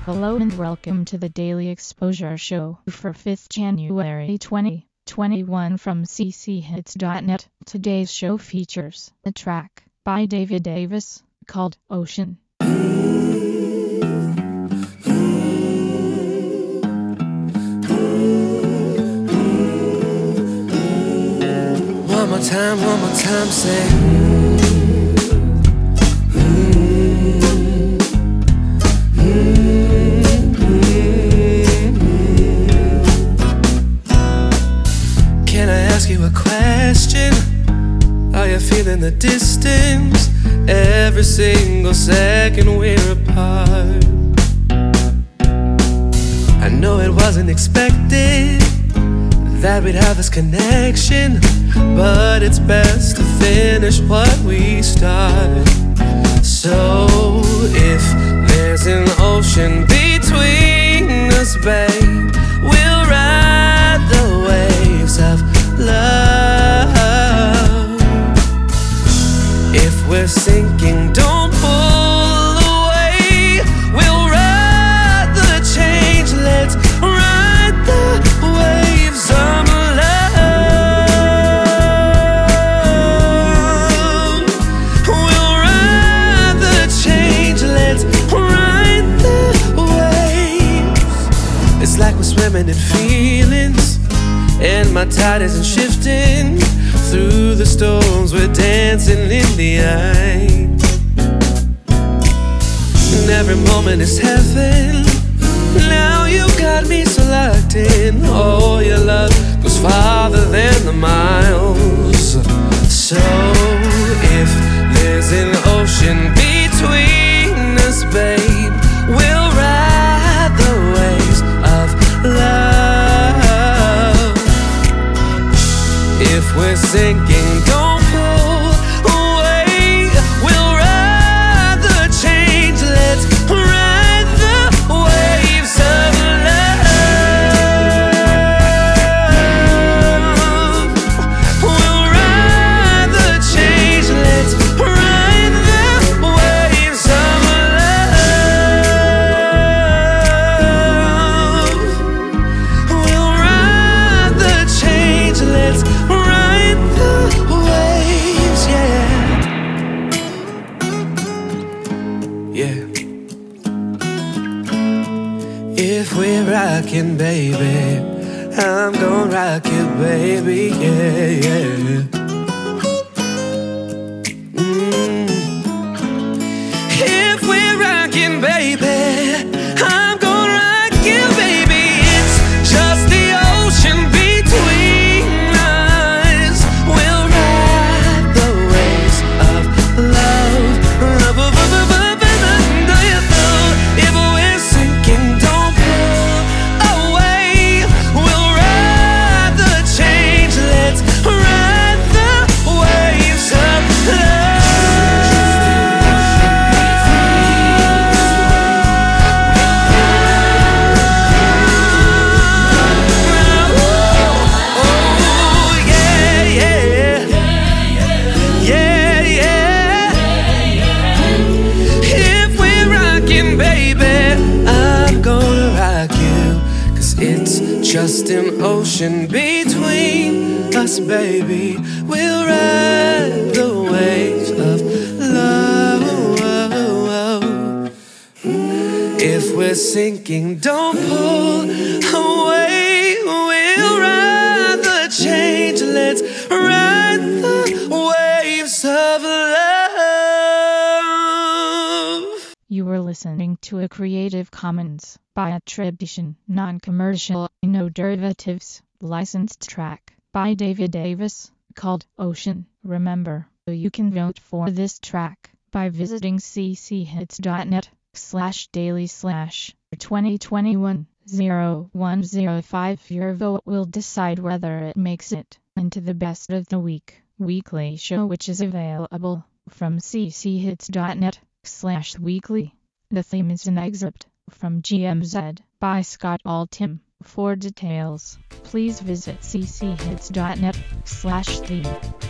Hello and welcome to the Daily Exposure Show for 5th January 2021 from cchits.net. Today's show features a track by David Davis called Ocean. One more time, say Can I ask you a question? Are you feeling the distance? Every single second we're apart. I know it wasn't expected that we'd have this connection, but it's best to finish what we started. So if there's an ocean between us, babe, we'll ride the waves of love. If we're sinking, don't pull away. We'll ride the change, let's ride the waves of love. We'll ride the change, let's ride the waves. It's like we're swimming in feelings, and my tide isn't shifting. Through the storms we're dancing in the eye, and every moment is heaven. Now you got me so locked in. Oh, your love goes farther than the miles. So if there's an ocean between us, babe, we'll ride the waves of love. If we're sinking, don't pull away. We'll ride the change, let's ride the waves of love. We'll ride the change, let's ride the waves of love. We'll ride the change, let's ride the waves, yeah. Yeah. If we're rockin', baby, I'm gon' rock you, baby, yeah, yeah. If we're rockin', baby, I'm gon' rock you, baby. It's just the ocean between us. We'll ride the waves of love. If we're sinking, don't pull away. We'll ride the change, let's ride the waves of love. Just an ocean between us, baby. We'll ride the waves of love. If we're sinking, don't pull away. We'll ride the change, let's ride the waves of love. You were listening to a Creative Commons by attribution, non-commercial, no derivatives, licensed track by David Davis called Ocean. Remember, you can vote for this track by visiting cchits.net/daily/2021-0105. Your vote will decide whether it makes it into the best of the week weekly show, which is available from cchits.net/weekly. The theme is an excerpt from GMZ by Scott Altham. For details, please visit cchits.net/theme.